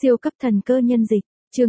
Siêu cấp thần cơ nhân dịch, chương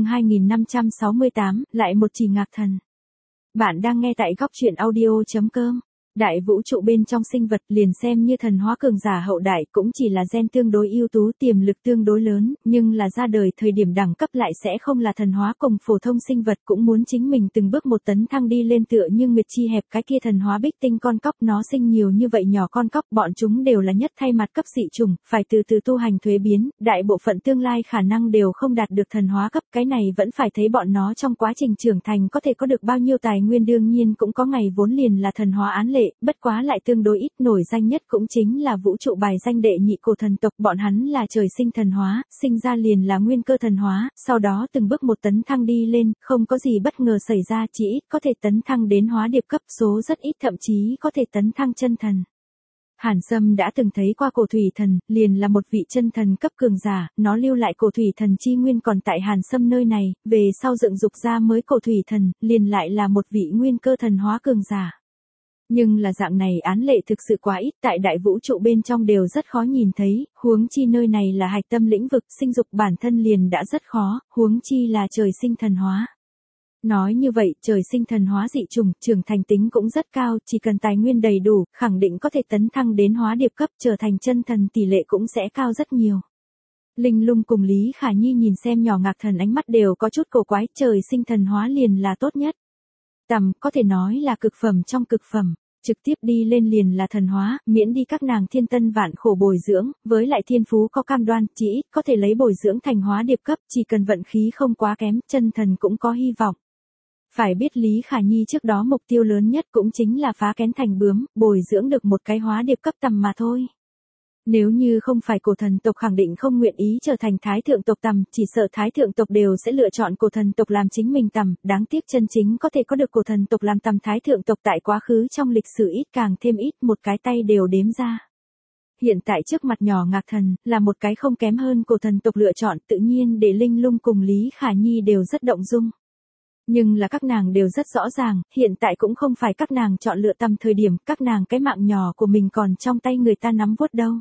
2568, lại một chỉ ngạc thần. Bạn đang nghe tại góc truyện audio.com. Đại vũ trụ bên trong sinh vật liền xem như thần hóa cường giả hậu đại cũng chỉ là gen tương đối ưu tú, tiềm lực tương đối lớn, nhưng là ra đời thời điểm đẳng cấp lại sẽ không là thần hóa, cùng phổ thông sinh vật cũng muốn chính mình từng bước một tấn thăng đi lên, tựa như nguyệt chi hẹp cái kia thần hóa bích tinh con cóc, nó sinh nhiều như vậy nhỏ con cóc, bọn chúng đều là nhất thay mặt cấp dị chủng, phải từ từ tu hành thuế biến, đại bộ phận tương lai khả năng đều không đạt được thần hóa cấp, cái này vẫn phải thấy bọn nó trong quá trình trưởng thành có thể có được bao nhiêu tài nguyên, đương nhiên cũng có ngày vốn liền là thần hóa án lệ, bất quá lại tương đối ít, nổi danh nhất cũng chính là vũ trụ bài danh đệ nhị cổ thần tộc, bọn hắn là trời sinh thần hóa, sinh ra liền là nguyên cơ thần hóa, sau đó từng bước một tấn thăng đi lên, không có gì bất ngờ xảy ra, chỉ ít có thể tấn thăng đến hóa điệp cấp, số rất ít thậm chí có thể tấn thăng chân thần. Hàn Sâm đã từng thấy qua cổ thủy thần, liền là một vị chân thần cấp cường giả, nó lưu lại cổ thủy thần chi nguyên còn tại Hàn Sâm nơi này, về sau dựng dục ra mới cổ thủy thần, liền lại là một vị nguyên cơ thần hóa cường giả. Nhưng là dạng này án lệ thực sự quá ít, tại đại vũ trụ bên trong đều rất khó nhìn thấy, huống chi nơi này là hạch tâm lĩnh vực, sinh dục bản thân liền đã rất khó, huống chi là trời sinh thần hóa. Nói như vậy, trời sinh thần hóa dị chủng, trưởng thành tính cũng rất cao, chỉ cần tài nguyên đầy đủ, khẳng định có thể tấn thăng đến hóa điệp cấp, trở thành chân thần, tỷ lệ cũng sẽ cao rất nhiều. Linh Lung cùng Lý Khả Nhi nhìn xem nhỏ ngạc thần, ánh mắt đều có chút cổ quái, trời sinh thần hóa liền là tốt nhất. Tầm, có thể nói là cực phẩm trong cực phẩm, trực tiếp đi lên liền là thần hóa, miễn đi các nàng thiên tân vạn khổ bồi dưỡng, với lại thiên phú có cam đoan, chỉ ít có thể lấy bồi dưỡng thành hóa điệp cấp, chỉ cần vận khí không quá kém, chân thần cũng có hy vọng. Phải biết Lý Khả Nhi trước đó mục tiêu lớn nhất cũng chính là phá kén thành bướm, bồi dưỡng được một cái hóa điệp cấp tầm mà thôi. Nếu như không phải cổ thần tộc khẳng định không nguyện ý trở thành thái thượng tộc tầm, chỉ sợ thái thượng tộc đều sẽ lựa chọn cổ thần tộc làm chính mình tầm, đáng tiếc chân chính có thể có được cổ thần tộc làm tầm thái thượng tộc tại quá khứ trong lịch sử ít càng thêm ít, một cái tay đều đếm ra. Hiện tại trước mặt nhỏ ngạc thần, là một cái không kém hơn cổ thần tộc lựa chọn, tự nhiên để Linh Lung cùng Lý Khả Nhi đều rất động dung. Nhưng là các nàng đều rất rõ ràng, hiện tại cũng không phải các nàng chọn lựa tầm thời điểm, các nàng cái mạng nhỏ của mình còn trong tay người ta nắm vuốt đâu.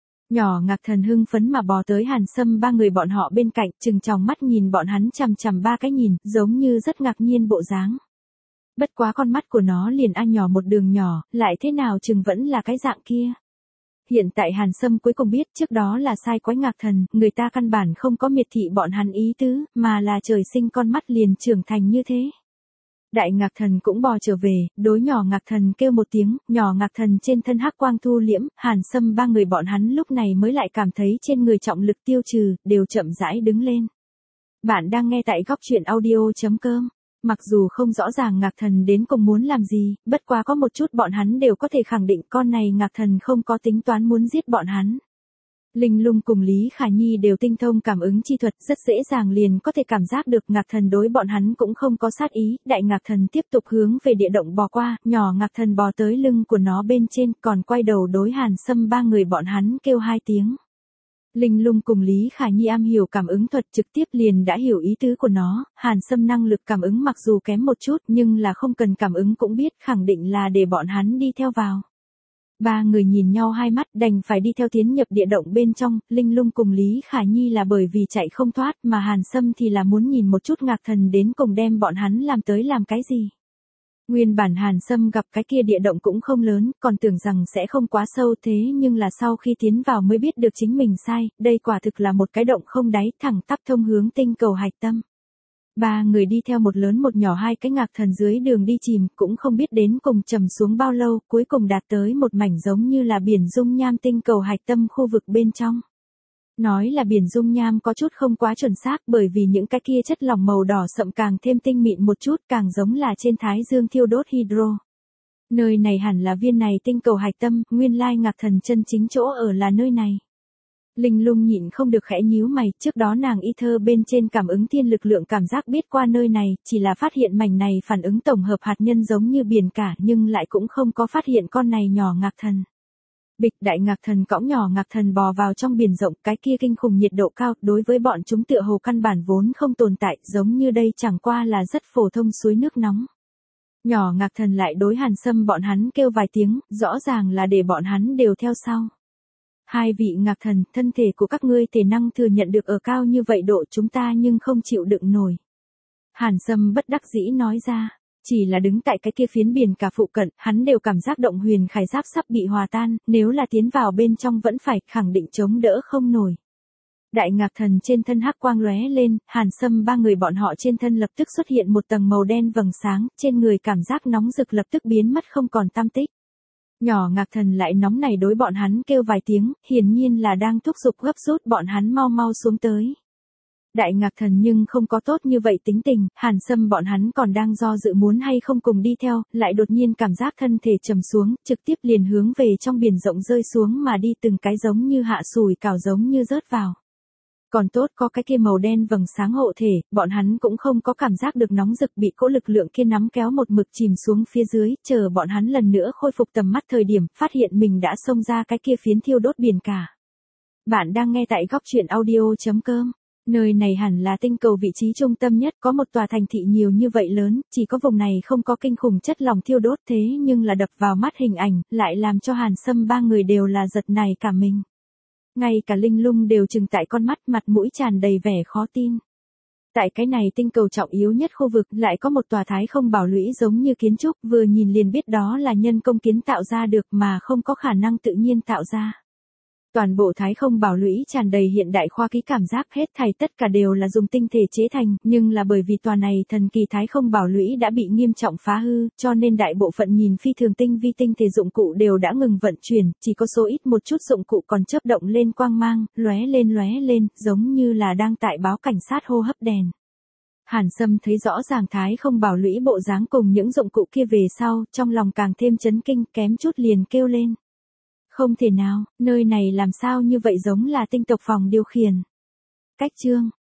Nhỏ ngạc thần hưng phấn mà bò tới Hàn Sâm ba người bọn họ bên cạnh, trừng tròng mắt nhìn bọn hắn chằm chằm ba cái nhìn, giống như rất ngạc nhiên bộ dáng. Bất quá con mắt của nó liền nhỏ một đường nhỏ, lại thế nào chừng vẫn là cái dạng kia. Hiện tại Hàn Sâm cuối cùng biết trước đó là sai quái ngạc thần, người ta căn bản không có miệt thị bọn hắn ý tứ, mà là trời sinh con mắt liền trưởng thành như thế. Đại ngạc thần cũng bò trở về, đối nhỏ ngạc thần kêu một tiếng, nhỏ ngạc thần trên thân hắc quang thu liễm, Hàn Sâm ba người bọn hắn lúc này mới lại cảm thấy trên người trọng lực tiêu trừ, đều chậm rãi đứng lên. Bạn đang nghe tại góc truyện audio.com. Mặc dù không rõ ràng ngạc thần đến cùng muốn làm gì, bất quá có một chút bọn hắn đều có thể khẳng định con này ngạc thần không có tính toán muốn giết bọn hắn. Linh Lung cùng Lý Khả Nhi đều tinh thông cảm ứng chi thuật, rất dễ dàng liền có thể cảm giác được ngạc thần đối bọn hắn cũng không có sát ý, đại ngạc thần tiếp tục hướng về địa động bò qua, nhỏ ngạc thần bò tới lưng của nó bên trên, còn quay đầu đối Hàn Sâm ba người bọn hắn kêu hai tiếng. Linh Lung cùng Lý Khả Nhi am hiểu cảm ứng thuật, trực tiếp liền đã hiểu ý tứ của nó, Hàn Sâm năng lực cảm ứng mặc dù kém một chút nhưng là không cần cảm ứng cũng biết, khẳng định là để bọn hắn đi theo vào. Ba người nhìn nhau hai mắt, đành phải đi theo tiến nhập địa động bên trong, Linh Lung cùng Lý Khả Nhi là bởi vì chạy không thoát, mà Hàn Sâm thì là muốn nhìn một chút ngạc thần đến cùng đem bọn hắn làm tới làm cái gì. Nguyên bản Hàn Sâm gặp cái kia địa động cũng không lớn, còn tưởng rằng sẽ không quá sâu, thế nhưng là sau khi tiến vào mới biết được chính mình sai, đây quả thực là một cái động không đáy, thẳng tắp thông hướng tinh cầu hạch tâm. Ba người đi theo một lớn một nhỏ hai cái ngạc thần dưới đường đi chìm, cũng không biết đến cùng trầm xuống bao lâu, cuối cùng đạt tới một mảnh giống như là biển dung nham tinh cầu hạch tâm khu vực bên trong. Nói là biển dung nham có chút không quá chuẩn xác, bởi vì những cái kia chất lỏng màu đỏ sậm càng thêm tinh mịn một chút, càng giống là trên thái dương thiêu đốt hydro. Nơi này hẳn là viên này tinh cầu hạch tâm, nguyên lai ngạc thần chân chính chỗ ở là nơi này. Linh Lung nhịn không được khẽ nhíu mày, trước đó nàng y thơ bên trên cảm ứng thiên lực lượng cảm giác biết qua nơi này, chỉ là phát hiện mảnh này phản ứng tổng hợp hạt nhân giống như biển cả, nhưng lại cũng không có phát hiện con này nhỏ ngạc thần. Bịch, đại ngạc thần cõng nhỏ ngạc thần bò vào trong biển rộng, cái kia kinh khủng nhiệt độ cao, đối với bọn chúng tựa hồ căn bản vốn không tồn tại, giống như đây chẳng qua là rất phổ thông suối nước nóng. Nhỏ ngạc thần lại đối Hàn Sâm bọn hắn kêu vài tiếng, rõ ràng là để bọn hắn đều theo sau. Hai vị ngạc thần, thân thể của các ngươi thể năng thừa nhận được ở cao như vậy độ chúng ta nhưng không chịu đựng nổi. Hàn Sâm bất đắc dĩ nói ra, chỉ là đứng tại cái kia phiến biển cả phụ cận, hắn đều cảm giác động huyền khải giáp sắp bị hòa tan, nếu là tiến vào bên trong vẫn phải khẳng định chống đỡ không nổi. Đại ngạc thần trên thân hắc quang lóe lên, Hàn Sâm ba người bọn họ trên thân lập tức xuất hiện một tầng màu đen vầng sáng, trên người cảm giác nóng rực lập tức biến mất không còn tăm tích. Nhỏ ngạc thần lại nóng này đối bọn hắn kêu vài tiếng, hiển nhiên là đang thúc giục gấp rút bọn hắn mau mau xuống tới. Đại ngạc thần nhưng không có tốt như vậy tính tình, Hàn Sâm bọn hắn còn đang do dự muốn hay không cùng đi theo, lại đột nhiên cảm giác thân thể trầm xuống, trực tiếp liền hướng về trong biển rộng rơi xuống mà đi từng cái giống như hạ sủi cảo giống như rớt vào. Còn tốt có cái kia màu đen vầng sáng hộ thể, bọn hắn cũng không có cảm giác được nóng rực bị cỗ lực lượng kia nắm kéo một mực chìm xuống phía dưới, chờ bọn hắn lần nữa khôi phục tầm mắt thời điểm, phát hiện mình đã xông ra cái kia phiến thiêu đốt biển cả. Bạn đang nghe tại góc truyện audio.com. Nơi này hẳn là tinh cầu vị trí trung tâm nhất, có một tòa thành thị nhiều như vậy lớn, chỉ có vùng này không có kinh khủng chất lỏng thiêu đốt thế nhưng là đập vào mắt hình ảnh, lại làm cho Hàn Sâm ba người đều là giật nảy cả mình. Ngay cả Linh Lung đều trừng tại con mắt, mặt mũi tràn đầy vẻ khó tin. Tại cái này tinh cầu trọng yếu nhất khu vực lại có một tòa thái không bảo lũy giống như kiến trúc, vừa nhìn liền biết đó là nhân công kiến tạo ra được mà không có khả năng tự nhiên tạo ra. Toàn bộ thái không bảo lũy tràn đầy hiện đại khoa kỹ cảm giác, hết thảy tất cả đều là dùng tinh thể chế thành, nhưng là bởi vì tòa này thần kỳ thái không bảo lũy đã bị nghiêm trọng phá hư, cho nên đại bộ phận nhìn phi thường tinh vi tinh thể dụng cụ đều đã ngừng vận chuyển, chỉ có số ít một chút dụng cụ còn chớp động lên quang mang, lóe lên, giống như là đang tại báo cảnh sát hô hấp đèn. Hàn Sâm thấy rõ ràng thái không bảo lũy bộ dáng cùng những dụng cụ kia về sau, trong lòng càng thêm chấn kinh, kém chút liền kêu lên. Không thể nào, nơi này làm sao như vậy giống là tinh tộc phòng điều khiển. Cách chương,